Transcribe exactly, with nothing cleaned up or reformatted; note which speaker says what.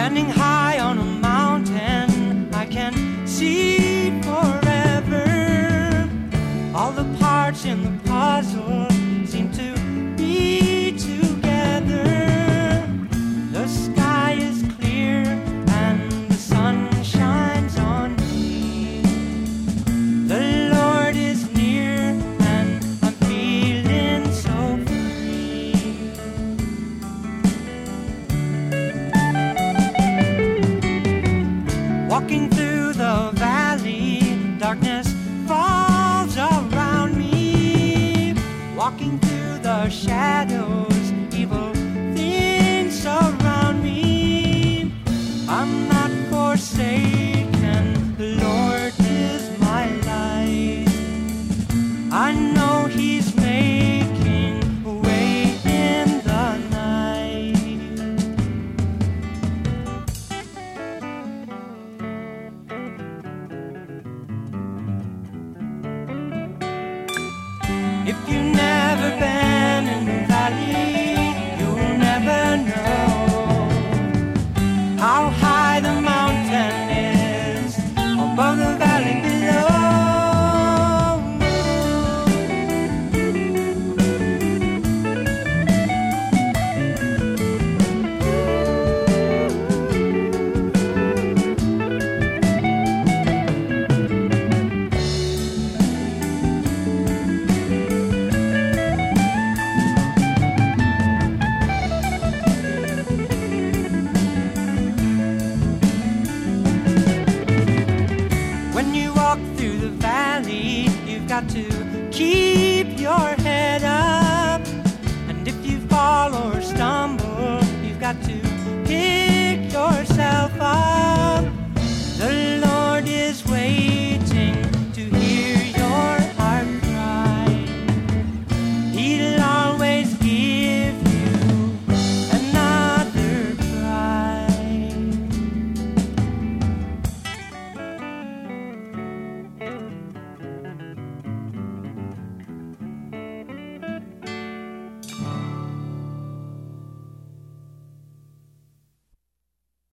Speaker 1: Standing high on a mountain, I can see forever. All the parts in the puzzle seem to be together. The sky is clear and the sun shines on me. The Lord is near and I'm feeling so free. Walking through the valley, darkness falls around me. Walking through the shadows, evil things surround me. I'm not forsaken, the Lord is my light. I know He's making a way in the night. If you've never been in the valley, you'll never know how high the mountain is above the valley below. When you walk through the valley, you've got to keep your head up. And if you fall or stumble, you've got to